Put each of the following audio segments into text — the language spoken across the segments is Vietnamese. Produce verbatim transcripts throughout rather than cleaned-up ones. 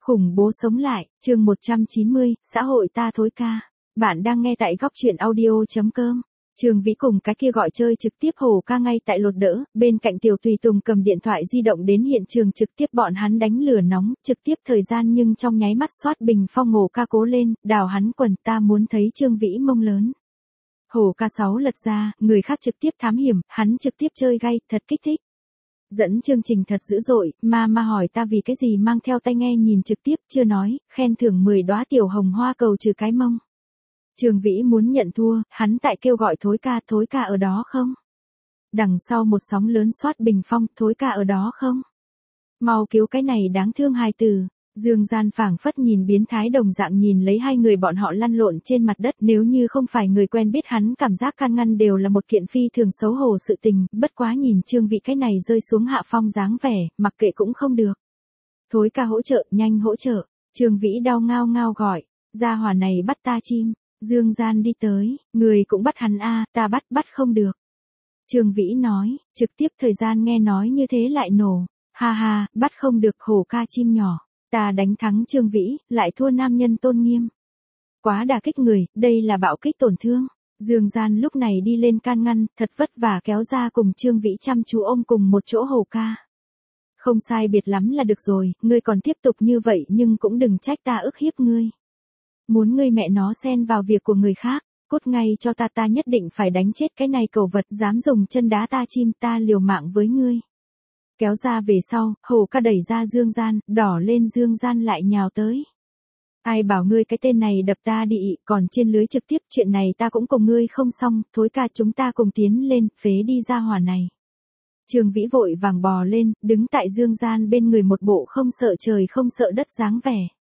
Khủng bố sống lại, chương một trăm chín mươi, xã hội ta thối ca. Bạn đang nghe tại góc truyện audio.com. Trường Vĩ cùng cái kia gọi chơi trực tiếp Hồ ca ngay tại lột đỡ, bên cạnh Tiểu Tùy Tùng cầm điện thoại di động đến hiện trường trực tiếp bọn hắn đánh lửa nóng, trực tiếp thời gian nhưng trong nháy mắt xoát bình phong Hồ ca cố lên, đào hắn quần ta muốn thấy Trương Vĩ mông lớn. Hồ ca sáu lật ra, người khác trực tiếp thám hiểm, hắn trực tiếp chơi gay, thật kích thích. Dẫn chương trình thật dữ dội, ma ma hỏi ta vì cái gì mang theo tai nghe nhìn trực tiếp, chưa nói, khen thưởng mười đóa tiểu hồng hoa cầu trừ cái mông. Trường Vĩ muốn nhận thua, hắn tại kêu gọi thối ca, thối ca ở đó không? Đằng sau một sóng lớn xoát bình phong, thối ca ở đó không? Mau cứu cái này đáng thương hài tử. Dương Gian phảng phất nhìn biến thái đồng dạng nhìn lấy hai người bọn họ lăn lộn trên mặt đất, nếu như không phải người quen biết hắn cảm giác can ngăn đều là một kiện phi thường xấu hổ sự tình, bất quá nhìn Trương Vĩ cái này rơi xuống hạ phong dáng vẻ, mặc kệ cũng không được. Thối ca hỗ trợ, nhanh hỗ trợ. Trương Vĩ đau ngao ngao gọi, gia hỏa này bắt ta chim. Dương Gian đi tới, người cũng bắt hắn a, ta bắt bắt không được. Trương Vĩ nói, trực tiếp thời gian nghe nói như thế lại nổ, ha ha, bắt không được hổ ca chim nhỏ. Ta đánh thắng Trương Vĩ, lại thua nam nhân tôn nghiêm. Quá đả kích người, đây là bạo kích tổn thương. Dương Gian lúc này đi lên can ngăn, thật vất vả kéo ra cùng Trương Vĩ chăm chú ôm cùng một chỗ Hồ ca. Không sai biệt lắm là được rồi, ngươi còn tiếp tục như vậy nhưng cũng đừng trách ta ức hiếp ngươi. Muốn ngươi mẹ nó xen vào việc của người khác, cút ngay cho ta ta nhất định phải đánh chết cái này cẩu vật dám dùng chân đá ta chim ta liều mạng với ngươi. Kéo ra về sau, Hồ ca đẩy ra Dương Gian, đỏ lên Dương Gian lại nhào tới. Ai bảo ngươi cái tên này đập ta đi ị, còn trên lưới trực tiếp chuyện này ta cũng cùng ngươi không xong, thối ca chúng ta cùng tiến lên, phế đi ra hỏa này. Trương Vĩ vội vàng bò lên, đứng tại Dương Gian bên người một bộ không sợ trời không sợ đất dáng vẻ.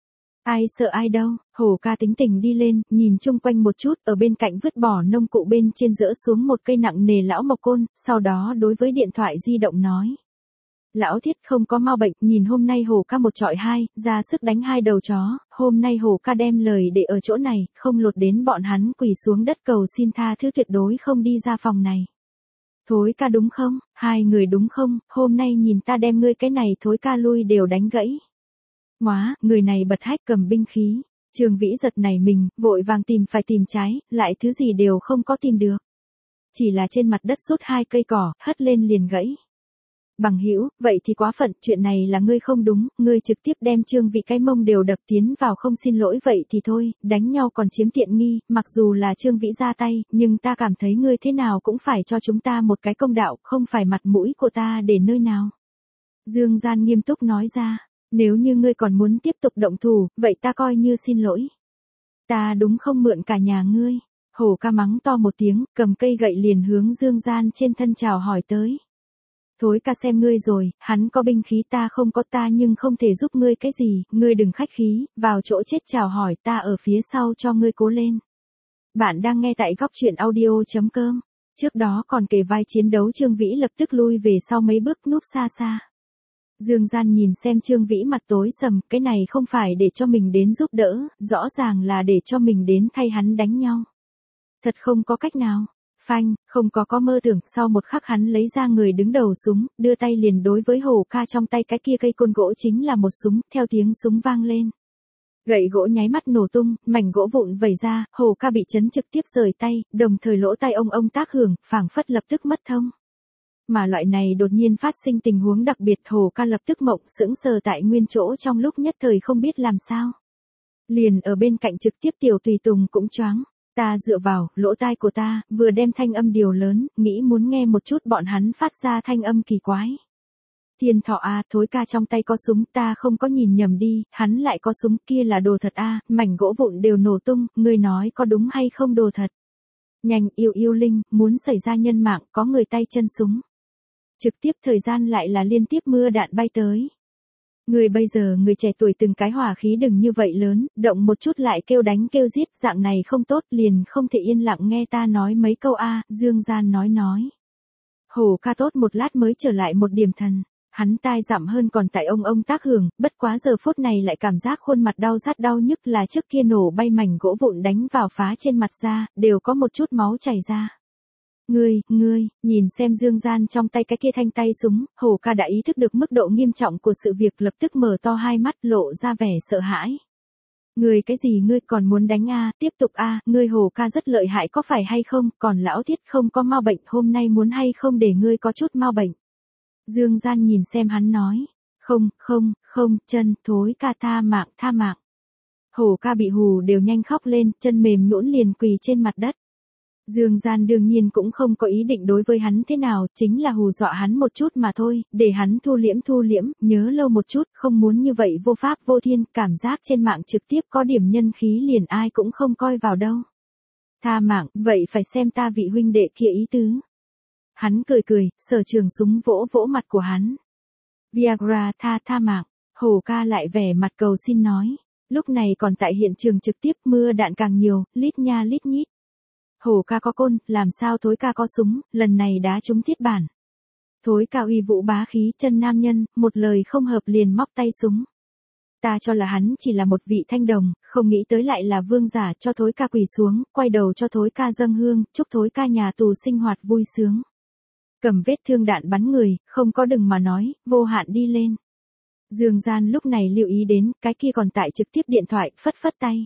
Ai sợ ai đâu, Hồ ca tính tình đi lên, nhìn chung quanh một chút, ở bên cạnh vứt bỏ nông cụ bên trên dỡ xuống một cây nặng nề lão mộc côn, sau đó đối với điện thoại di động nói. Lão thiết không có mau bệnh, nhìn hôm nay Hồ ca một trọi hai, ra sức đánh hai đầu chó, hôm nay Hồ ca đem lời để ở chỗ này, không lột đến bọn hắn quỳ xuống đất cầu xin tha thứ tuyệt đối không đi ra phòng này. Thối ca đúng không, hai người đúng không, hôm nay nhìn ta đem ngươi cái này thối ca lui đều đánh gãy. Móa, người này bật hách cầm binh khí, Trương Vĩ giật nảy mình, vội vàng tìm phải tìm trái, lại thứ gì đều không có tìm được. Chỉ là trên mặt đất rút hai cây cỏ, hất lên liền gãy. Bằng hữu, vậy thì quá phận, chuyện này là ngươi không đúng, ngươi trực tiếp đem Trương Vĩ cái mông đều đập tiến vào không xin lỗi vậy thì thôi, đánh nhau còn chiếm tiện nghi, mặc dù là Trương Vĩ ra tay, nhưng ta cảm thấy ngươi thế nào cũng phải cho chúng ta một cái công đạo, không phải mặt mũi của ta để nơi nào. Dương Gian nghiêm túc nói ra, nếu như ngươi còn muốn tiếp tục động thủ, vậy ta coi như xin lỗi. Ta đúng không mượn cả nhà ngươi. Hồ ca mắng to một tiếng, cầm cây gậy liền hướng Dương Gian trên thân chào hỏi tới. Thối ca xem ngươi rồi, hắn có binh khí ta không có ta nhưng không thể giúp ngươi cái gì, ngươi đừng khách khí, vào chỗ chết chào hỏi ta ở phía sau cho ngươi cố lên. Bạn đang nghe tại góc truyện audio.com, trước đó còn kề vai chiến đấu Trương Vĩ lập tức lui về sau mấy bước núp xa xa. Dương Gian nhìn xem Trương Vĩ mặt tối sầm, cái này không phải để cho mình đến giúp đỡ, rõ ràng là để cho mình đến thay hắn đánh nhau. Thật không có cách nào. Phanh, không có có mơ tưởng, sau một khắc hắn lấy ra người đứng đầu súng, đưa tay liền đối với Hồ ca trong tay cái kia cây côn gỗ chính là một súng, theo tiếng súng vang lên. Gậy gỗ nháy mắt nổ tung, mảnh gỗ vụn vẩy ra, Hồ ca bị chấn trực tiếp rời tay, đồng thời lỗ tai ông ông tác hưởng, phảng phất lập tức mất thông. Mà loại này đột nhiên phát sinh tình huống đặc biệt Hồ ca lập tức mộng sững sờ tại nguyên chỗ trong lúc nhất thời không biết làm sao. Liền ở bên cạnh trực tiếp Tiểu Tùy Tùng cũng choáng. Ta dựa vào, lỗ tai của ta, vừa đem thanh âm điều lớn, nghĩ muốn nghe một chút bọn hắn phát ra thanh âm kỳ quái. Thiên thọ a, thối ca trong tay có súng, ta không có nhìn nhầm đi, hắn lại có súng, kia là đồ thật a, mảnh gỗ vụn đều nổ tung, ngươi nói có đúng hay không đồ thật. Nhanh yêu yêu linh, muốn xảy ra nhân mạng, có người tay chân súng. Trực tiếp thời gian lại là liên tiếp mưa đạn bay tới. Người bây giờ người trẻ tuổi từng cái hỏa khí đừng như vậy lớn, động một chút lại kêu đánh kêu giết, dạng này không tốt, liền không thể yên lặng nghe ta nói mấy câu a, Dương Gian nói nói. Hồ ca tốt một lát mới trở lại một điểm thần, hắn tai giảm hơn còn tại ông ông tác hưởng, bất quá giờ phút này lại cảm giác khuôn mặt đau rát đau nhức là trước kia nổ bay mảnh gỗ vụn đánh vào phá trên mặt ra, đều có một chút máu chảy ra. Ngươi, ngươi, nhìn xem Dương Gian trong tay cái kia thanh tay súng, Hồ Ca đã ý thức được mức độ nghiêm trọng của sự việc, lập tức mở to hai mắt lộ ra vẻ sợ hãi. Ngươi cái gì ngươi còn muốn đánh a, tiếp tục a, ngươi Hồ Ca rất lợi hại có phải hay không, còn lão Thiết không có mau bệnh, hôm nay muốn hay không để ngươi có chút mau bệnh. Dương Gian nhìn xem hắn nói, không, không, không, chân, Thối Ca tha mạng, tha mạng. Hồ Ca bị hù đều nhanh khóc lên, chân mềm nhũn liền quỳ trên mặt đất. Dương Gian đương nhiên cũng không có ý định đối với hắn thế nào, chính là hù dọa hắn một chút mà thôi, để hắn thu liễm thu liễm, nhớ lâu một chút, không muốn như vậy vô pháp vô thiên, cảm giác trên mạng trực tiếp có điểm nhân khí liền ai cũng không coi vào đâu. Tha mạng, vậy phải xem ta vị huynh đệ kia ý tứ. Hắn cười cười, Sở Trường súng vỗ vỗ mặt của hắn. Viagra tha tha mạng, Hồ Ca lại vẻ mặt cầu xin nói. Lúc này còn tại hiện trường trực tiếp mưa đạn càng nhiều, lít nha lít nhít. Hồ Ca có côn, làm sao Thối Ca có súng, lần này đá trúng thiết bản. Thối Ca uy vũ bá khí chân nam nhân, một lời không hợp liền móc tay súng. Ta cho là hắn chỉ là một vị thanh đồng, không nghĩ tới lại là vương giả, cho Thối Ca quỳ xuống, quay đầu cho Thối Ca dâng hương, chúc Thối Ca nhà tù sinh hoạt vui sướng. Cầm vết thương đạn bắn người, không có đừng mà nói, vô hạn đi lên. Dương Gian lúc này lưu ý đến, cái kia còn tại trực tiếp điện thoại, phất phất tay.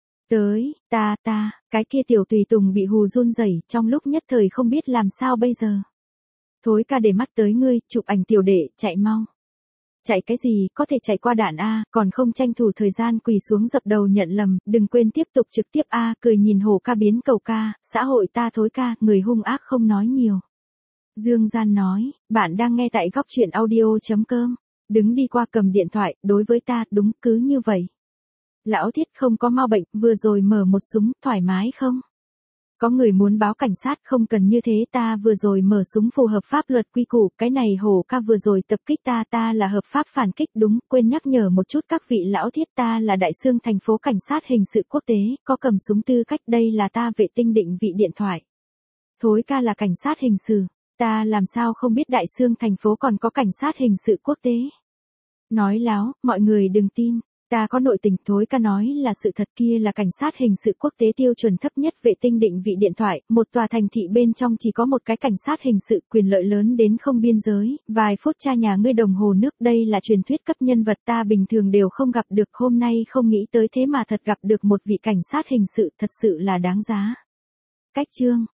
Tới, ta ta, cái kia tiểu tùy tùng bị hù run rẩy, trong lúc nhất thời không biết làm sao bây giờ. Thối Ca để mắt tới ngươi, chụp ảnh tiểu đệ, chạy mau. Chạy cái gì, có thể chạy qua đạn a, còn không tranh thủ thời gian quỳ xuống dập đầu nhận lầm, đừng quên tiếp tục trực tiếp a, cười nhìn Hồ Ca biến cầu ca, xã hội ta Thối Ca, người hung ác không nói nhiều. Dương Gian nói, bạn đang nghe tại góc truyện audio.com, đứng đi qua cầm điện thoại, đối với ta, đúng cứ như vậy. Lão Thiết không có mau bệnh, vừa rồi mở một súng, thoải mái không? Có người muốn báo cảnh sát, không cần như thế, ta vừa rồi mở súng phù hợp pháp luật quy củ, cái này Hồ Ca vừa rồi tập kích ta, ta là hợp pháp phản kích, đúng, quên nhắc nhở một chút các vị lão Thiết, ta là đại xương thành phố cảnh sát hình sự quốc tế, có cầm súng tư cách, đây là ta vệ tinh định vị điện thoại. Thối Ca là cảnh sát hình sự, ta làm sao không biết đại xương thành phố còn có cảnh sát hình sự quốc tế. Nói láo, mọi người đừng tin. Ta có nội tình, Thối Ca nói là sự thật, kia là cảnh sát hình sự quốc tế tiêu chuẩn thấp nhất vệ tinh định vị điện thoại, một tòa thành thị bên trong chỉ có một cái cảnh sát hình sự, quyền lợi lớn đến không biên giới, vài phút tra nhà ngươi đồng hồ nước, đây là truyền thuyết cấp nhân vật ta bình thường đều không gặp được, hôm nay không nghĩ tới thế mà thật gặp được một vị cảnh sát hình sự, thật sự là đáng giá. Cách chương